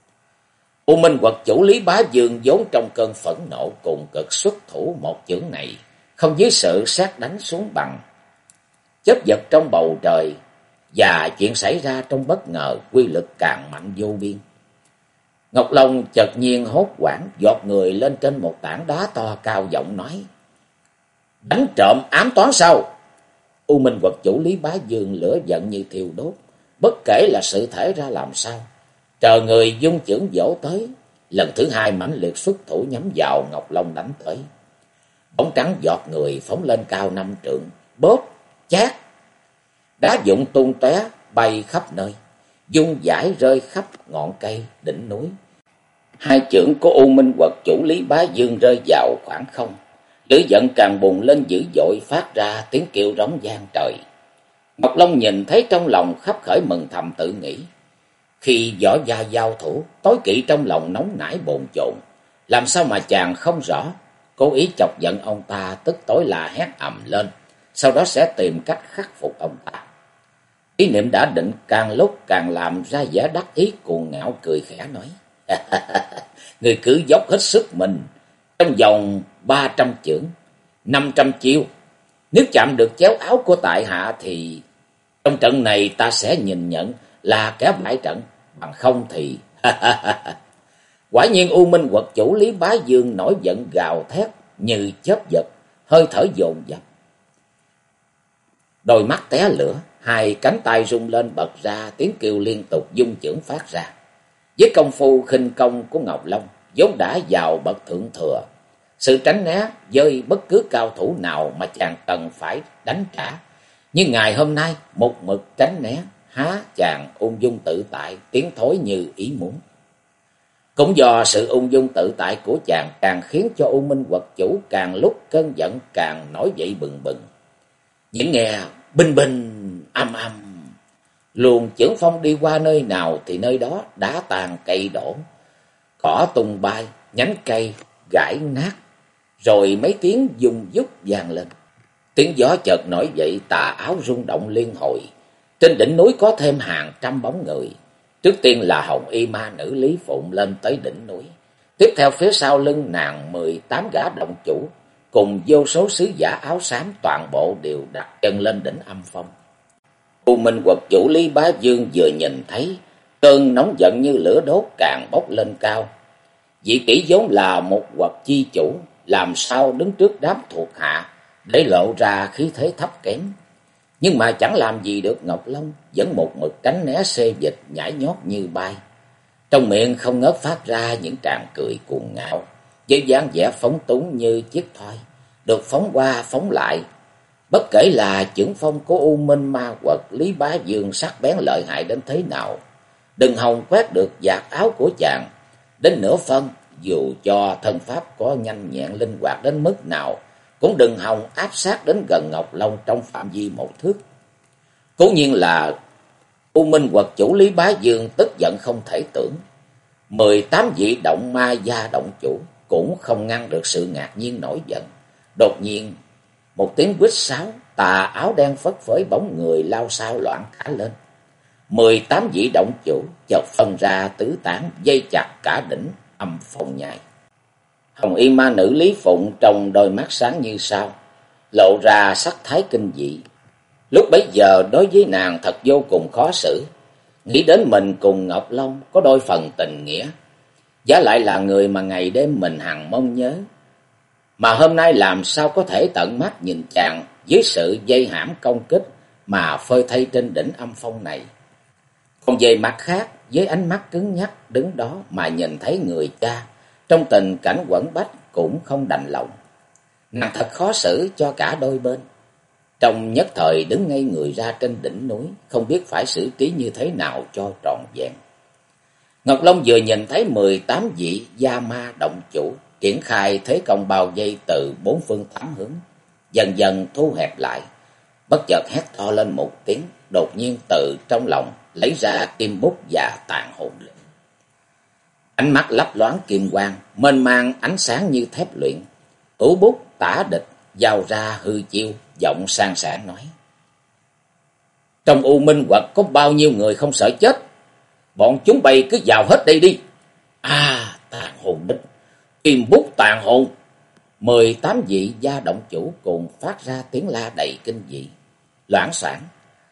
U Minh Quật chủ Lý Bá Dương vốn trong cơn phẫn nộ cùng cực xuất thủ một chưởng này, không dưới sự sát đánh xuống bằng chớp giật trong bầu trời, và chuyện xảy ra trong bất ngờ, quy lực càng mạnh vô biên. Ngọc Long chợt nhiên hốt hoảng, giọt người lên trên một tảng đá to, cao giọng nói: đánh trộm ám toán sao? U Minh Quật chủ Lý Bá Dương lửa giận như thiêu đốt, bất kể là sự thể ra làm sao, chờ người dung chưởng vỗ tới, lần thứ hai mãnh liệt xuất thủ nhắm vào Ngọc Long đánh tới. Bóng trắng giọt người phóng lên cao 5 trượng, bóp chát, đá vụn tung tóe bay khắp nơi, dung dãi rơi khắp ngọn cây đỉnh núi. Hai chưởng của U Minh Quật chủ Lý Bá Dương rơi vào khoảng không, lửa giận càng bùng lên dữ dội, phát ra tiếng kêu rống vang trời. Ngọc Long nhìn thấy trong lòng khắp khởi mừng thầm, tự nghĩ: khi võ gia giao thủ, tối kỵ trong lòng nóng nảy bồn chồn, làm sao mà chàng không rõ. Cố ý chọc giận ông ta, tức tối là hét ầm lên, sau đó sẽ tìm cách khắc phục ông ta. Ý niệm đã định càng lúc càng làm ra vẻ đắc ý cuồng ngạo, cười khẽ nói: người cứ dốc hết sức mình, trong vòng 300 chưởng, 500 chiêu, nếu chạm được chéo áo của tại hạ thì trong trận này ta sẽ nhìn nhận là kẻ bại trận, bằng không thì... Quả nhiên U Minh Quật chủ Lý Bá Dương nổi giận gào thét như chớp giật, hơi thở dồn dập, đôi mắt té lửa, hai cánh tay rung lên bật ra, tiếng kêu liên tục dung chưởng phát ra. Với công phu khinh công của Ngọc Long vốn đã vào bậc thượng thừa, sự tránh né với bất cứ cao thủ nào mà chàng cần phải đánh trả, nhưng ngày hôm nay một mực tránh né, há chàng ung dung tự tại, tiến thối như ý muốn. Cũng do sự ung dung tự tại của chàng càng khiến cho U Minh Quật chủ càng lúc cơn giận càng nổi dậy bừng bừng. Những nghe bình bình âm âm, luồng chưởng phong đi qua nơi nào thì nơi đó đá tàn cây đổ, cỏ tung bay, nhánh cây gãy nát, rồi mấy tiếng dung dúc vang lên. Tiếng gió chợt nổi dậy, tà áo rung động liên hồi. Trên đỉnh núi có thêm hàng trăm bóng người. Trước tiên là hồng y ma nữ Lý Phụng lên tới đỉnh núi. Tiếp theo phía sau lưng nàng 18 gã động chủ cùng vô số sứ giả áo xám, toàn bộ đều đặt chân lên đỉnh Âm Phong. U Minh Quật chủ Lý Bá Dương vừa nhìn thấy, cơn nóng giận như lửa đốt càng bốc lên cao, Vị kỷ vốn là một hoặc chi chủ, làm sao đứng trước đám thuộc hạ để lộ ra khí thế thấp kém. Nhưng mà chẳng làm gì được Ngọc Long, vẫn một mực tránh né xê dịch nhảy nhót như bay. Trong miệng không ngớt phát ra những tràng cười cuồng ngạo, với dáng vẻ phóng túng như chiếc thoi, được phóng qua phóng lại. Bất kể là chưởng phong của U Minh Ma Quật Lý Bá Dương sắc bén lợi hại đến thế nào, đừng hòng quét được vạt áo của chàng đến nửa phân. Dù cho thân pháp có nhanh nhẹn linh hoạt đến mức nào, cũng đừng hòng áp sát đến gần Ngọc Long trong phạm vi một thước. Cố nhiên là U Minh Quật chủ Lý Bá Dương tức giận không thể tưởng. 18 vị động ma gia động chủ cũng không ngăn được sự ngạc nhiên nổi giận. Đột nhiên một tiếng huýt sáo, tà áo đen phất phới bóng người lao sao loạn cả lên. 18 vị động chủ chợt phân ra tứ tán, dây chặt cả đỉnh Âm Phong Nhai. Hồng y ma nữ Lý Phụng trong đôi mắt sáng như sao, lộ ra sắc thái kinh dị. Lúc bấy giờ đối với nàng thật vô cùng khó xử, nghĩ đến mình cùng Ngọc Long có đôi phần tình nghĩa, giá lại là người mà ngày đêm mình hằng mong nhớ, mà hôm nay làm sao có thể tận mắt nhìn chàng dưới sự dây hãm công kích mà phơi thây trên đỉnh Âm Phong này. Còn về mặt khác, với ánh mắt cứng nhắc đứng đó mà nhìn thấy người cha trong tình cảnh quẫn bách cũng không đành lòng. Nàng thật khó xử cho cả đôi bên. Trong nhất thời đứng ngây người ra trên đỉnh núi, không biết phải xử trí như thế nào cho trọn vẹn. Ngọc Long vừa nhìn thấy 18 vị gia ma động chủ triển khai thế công bao vây từ bốn phương tám hướng, dần dần thu hẹp lại, bất chợt hét to lên một tiếng, đột nhiên từ trong lòng lấy ra kim bút và tàn hồn lực. Ánh mắt lấp loáng kim quang, mênh mang ánh sáng như thép luyện. Thủ bút tả địch giao ra hư chiêu, giọng sang sảng nói: trong U Minh Quật có bao nhiêu người không sợ chết, bọn chúng bay cứ vào hết đây đi. Tàn hồn địch, kim bút tàn hồn. 18 vị gia động chủ cùng phát ra tiếng la đầy kinh dị. Loảng xoảng,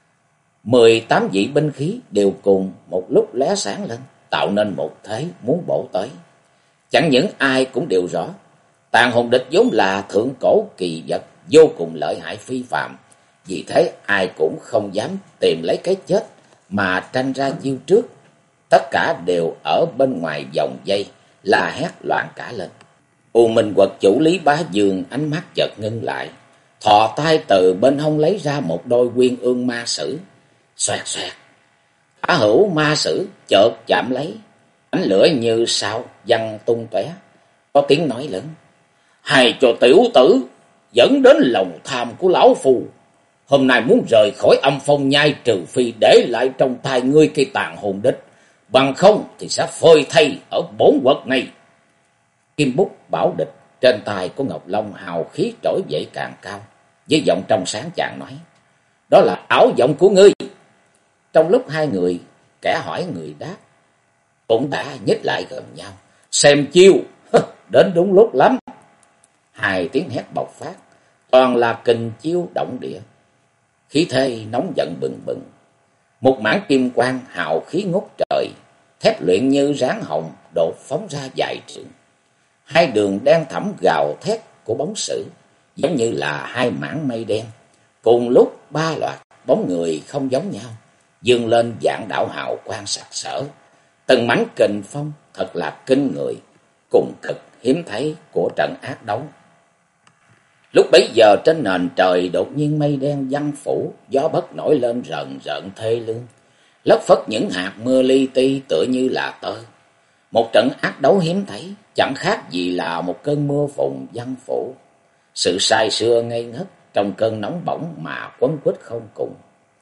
18 vị binh khí đều cùng một lúc lóe sáng lên, tạo nên một thế muốn bổ tới. Chẳng những ai cũng đều rõ, tàn hồn địch vốn là thượng cổ kỳ vật vô cùng lợi hại phi phàm, vì thế ai cũng không dám tìm lấy cái chết mà tranh ra chiêu trước. Tất cả đều ở bên ngoài vòng dây la hét loạn cả lên. U Minh Quật chủ Lý Bá Dương ánh mắt chợt ngưng lại, thò tay từ bên hông lấy ra một đôi quyên ương ma sử. Xoẹt xoẹt, tả hữu ma sử chợt chạm lấy, ánh lửa như sao văng tung tóe. Có tiếng nói lớn: hay cho tiểu tử dẫn đến lòng tham của lão phù, hôm nay muốn rời khỏi Âm Phong Nhai trừ phi để lại trong tay ngươi cây tàn hồn địch, bằng không thì sẽ phơi thây ở bốn quật này. Kim bút bảo địch trên tay của Ngọc Long hào khí trỗi dậy càng cao, với giọng trong sáng chàng nói: đó là ảo vọng của ngươi. Trong lúc hai người kẻ hỏi người đáp, cũng đã nhích lại gần nhau. Xem chiêu, đến đúng lúc lắm. Hai tiếng hét bộc phát, toàn là kình chiêu động địa, khí thế nóng giận bừng bừng. Một mảng kim quang hào khí ngút trời, thép luyện như ráng hồng đột phóng ra dài trượng. Hai đường đen thẫm gào thét của bóng sử giống như là hai mảng mây đen, cùng lúc ba loạt bóng người không giống nhau dương lên vạn đạo hào quang sặc sỡ. Từng mảnh kình phong thật là kinh người, cùng cực hiếm thấy của trận ác đấu. Lúc bấy giờ trên nền trời đột nhiên mây đen giăng phủ, gió bất nổi lên rần rợn thê lương, lất phất những hạt mưa li ti tựa như là tơ. Một trận ác đấu hiếm thấy, chẳng khác gì là một cơn mưa phùn giăng phủ. Sự say sưa ngây ngất trong cơn nóng bỏng mà quấn quýt không cùng.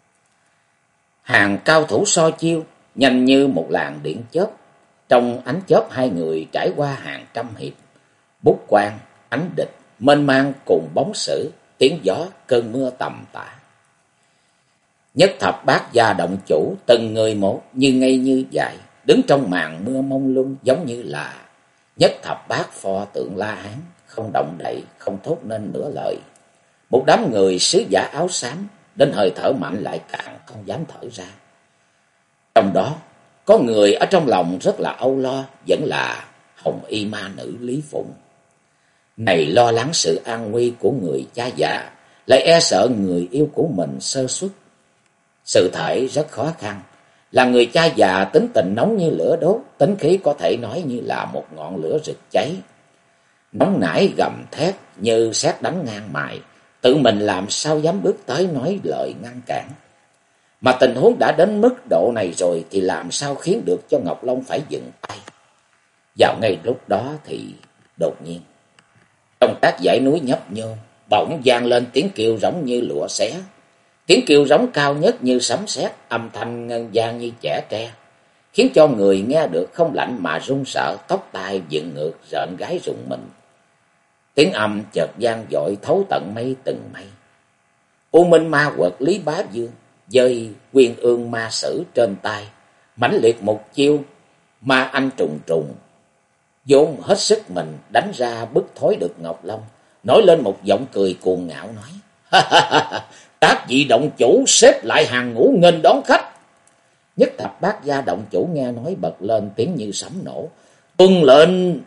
Hàng cao thủ so chiêu, nhanh như một làn điện chớp. Trong ánh chớp hai người trải qua hàng trăm hiệp. Bút quang, ánh địch, mênh mang cùng bóng sử, tiếng gió, cơn mưa tầm tã. Nhất thập bát gia động chủ, từng người một như ngây như dại, đứng trong màn mưa mông lung giống như là nhất thập bát pho tượng La Hán, không động đậy, không thốt nên nửa lời. Một đám người sứ giả áo xám, đến hơi thở mạnh lại càng không dám thở ra. Trong đó, có người ở trong lòng rất là âu lo, vẫn là Hồng y ma nữ Lý Phụng. Này lo lắng sự an nguy của người cha già, lại e sợ người yêu của mình sơ suất. Sự thể rất khó khăn, là người cha già tính tình nóng như lửa đốt, tính khí có thể nói như là một ngọn lửa rực cháy. Nóng nảy gầm thét như sét đánh ngang mày, tự mình làm sao dám bước tới nói lời ngăn cản. Mà tình huống đã đến mức độ này rồi thì làm sao khiến được cho Ngọc Long phải dừng tay. Vào ngay lúc đó thì đột nhiên, trong các dãy núi nhấp nhô, bỗng vang lên tiếng kêu rống như lụa xé. Tiếng kêu rống cao nhất như sấm sét, âm thanh ngân vang như chẻ tre, khiến cho người nghe được không lạnh mà run sợ, tóc tai dựng ngược, rợn gáy rùng mình. Tiếng âm chợt vang dội thấu tận mây từng mây. U Minh Ma Quật Lý Bá Dương giơ Quyên Ương Ma Sử trên tay, mãnh liệt một chiêu ma anh trùng trùng, dồn hết sức mình đánh ra bức thối được Ngọc Long, nổi lên một giọng cười cuồng ngạo nói: các vị động chủ xếp lại hàng ngũ nghênh đón khách. Nhất Thập Bát Gia động chủ nghe nói bật lên tiếng như sấm nổ: tuân lệnh.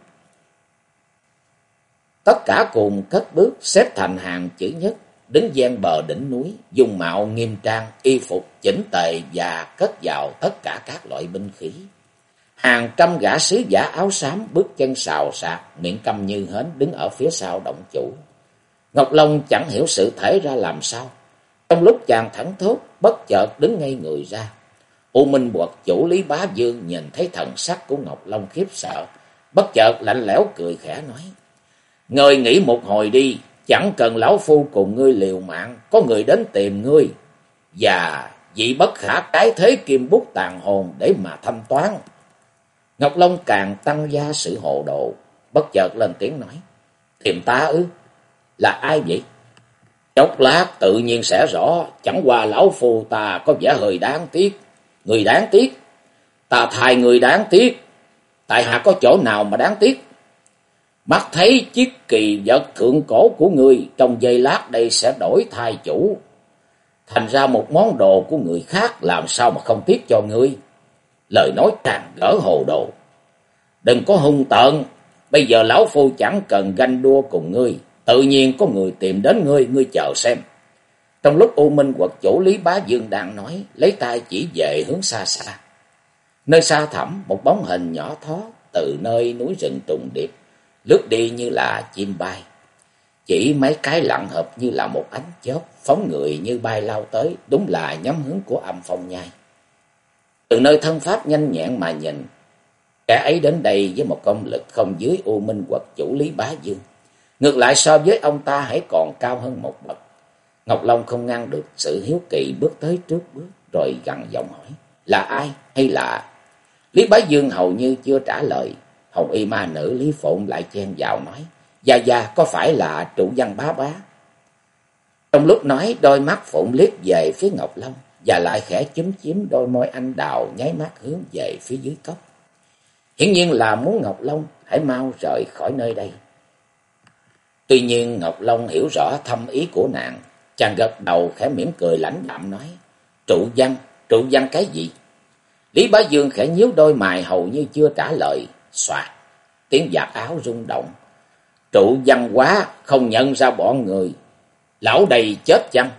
Tất cả cùng cất bước xếp thành hàng chữ nhất, đứng gian bờ đỉnh núi, dung mạo nghiêm trang, y phục chỉnh tề và cất vào tất cả các loại binh khí. Hàng trăm gã sứ giả áo xám bước chân xào xạc, miệng câm như hến đứng ở phía sau động chủ. Ngọc Long chẳng hiểu sự thể ra làm sao. Trong lúc chàng thẳng thốt, bất chợt đứng ngay người ra. U Minh Quật chủ Lý Bá Dương nhìn thấy thần sắc của Ngọc Long khiếp sợ, bất chợt lạnh lẽo cười khẽ nói: ngươi nghĩ một hồi đi, chẳng cần lão phu cùng ngươi liều mạng, có người đến tìm ngươi, và vị bất khả cái thế kim bút tàn hồn để mà thanh toán. Ngọc Long càng tăng gia sự hồ đồ, bất chợt lên tiếng nói: tìm ta ư? Là ai vậy? Chốc lát tự nhiên sẽ rõ, chẳng qua lão phu ta có vẻ hơi đáng tiếc. Người đáng tiếc? Ta thay người đáng tiếc. Tại hạ có chỗ nào mà đáng tiếc? Mắt thấy chiếc kỳ vật thượng cổ của ngươi trong giây lát đây sẽ đổi thay chủ, thành ra một món đồ của người khác, làm sao mà không tiếc cho ngươi? Lời nói càng gỡ hồ đồ. Đừng có hung tợn, bây giờ lão phu chẳng cần ganh đua cùng ngươi, tự nhiên có người tìm đến ngươi, ngươi chờ xem. Trong lúc U Minh Quật chủ Lý Bá Dương đang nói, lấy tay chỉ về hướng xa xa. Nơi xa thẳm, một bóng hình nhỏ thó từ nơi núi rừng trùng điệp lướt đi như là chim bay. Chỉ mấy cái lặng hợp như là một ánh chớp, phóng người như bay lao tới, đúng là nhắm hướng của Âm Phong Nhai. Từ nơi thân pháp nhanh nhẹn mà nhìn, kẻ ấy đến đây với một công lực không dưới U Minh Quật chủ Lý Bá Dương. Ngược lại so với ông ta hãy còn cao hơn một bậc. Ngọc Long không ngăn được sự hiếu kỳ, bước tới trước bước, rồi gằn giọng hỏi: là ai hay là... Lý Bá Dương hầu như chưa trả lời, Hồng y ma nữ Lý Phụng lại chen vào nói: Gia có phải là Trụ Văn Bá Bá? Trong lúc nói, đôi mắt Phụng liếc về phía Ngọc Long, và lại khẽ chúm chím đôi môi anh đào, nháy mắt hướng về phía dưới cốc. Hiển nhiên là muốn Ngọc Long hãy mau rời khỏi nơi đây. Tuy nhiên Ngọc Long hiểu rõ thâm ý của nàng, chàng gật đầu khẽ mỉm cười lãnh đạm nói: Trụ văn cái gì? Lý Bá Dương khẽ nhíu đôi mày hầu như chưa trả lời. Xoạt, tiếng giặt áo rung động. Trụ văn quá, không nhận ra bọn người. Lão đây chết chăng?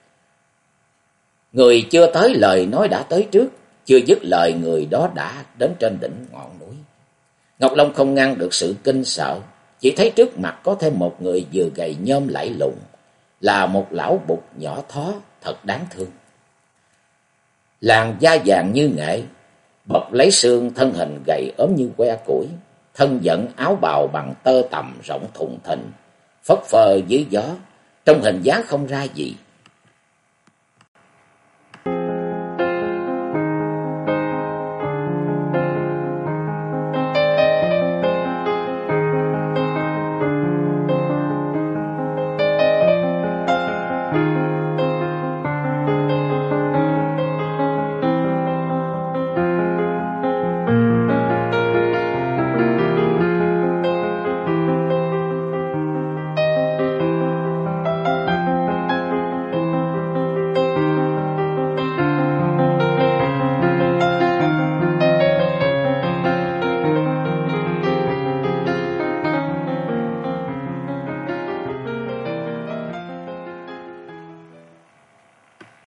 Người chưa tới lời nói đã tới trước, chưa dứt lời người đó đã đến trên đỉnh ngọn núi. Ngọc Long không ngăn được sự kinh sợ, chỉ thấy trước mặt có thêm một người vừa gầy nhom lẫy lùng, là một lão bục nhỏ thó thật đáng thương. Làn da vàng như nghệ, bọc lấy xương, thân hình gầy ốm như que củi, thân vận áo bào bằng tơ tằm rộng thùng thình, phất phơ dưới gió, trong hình dáng không ra gì,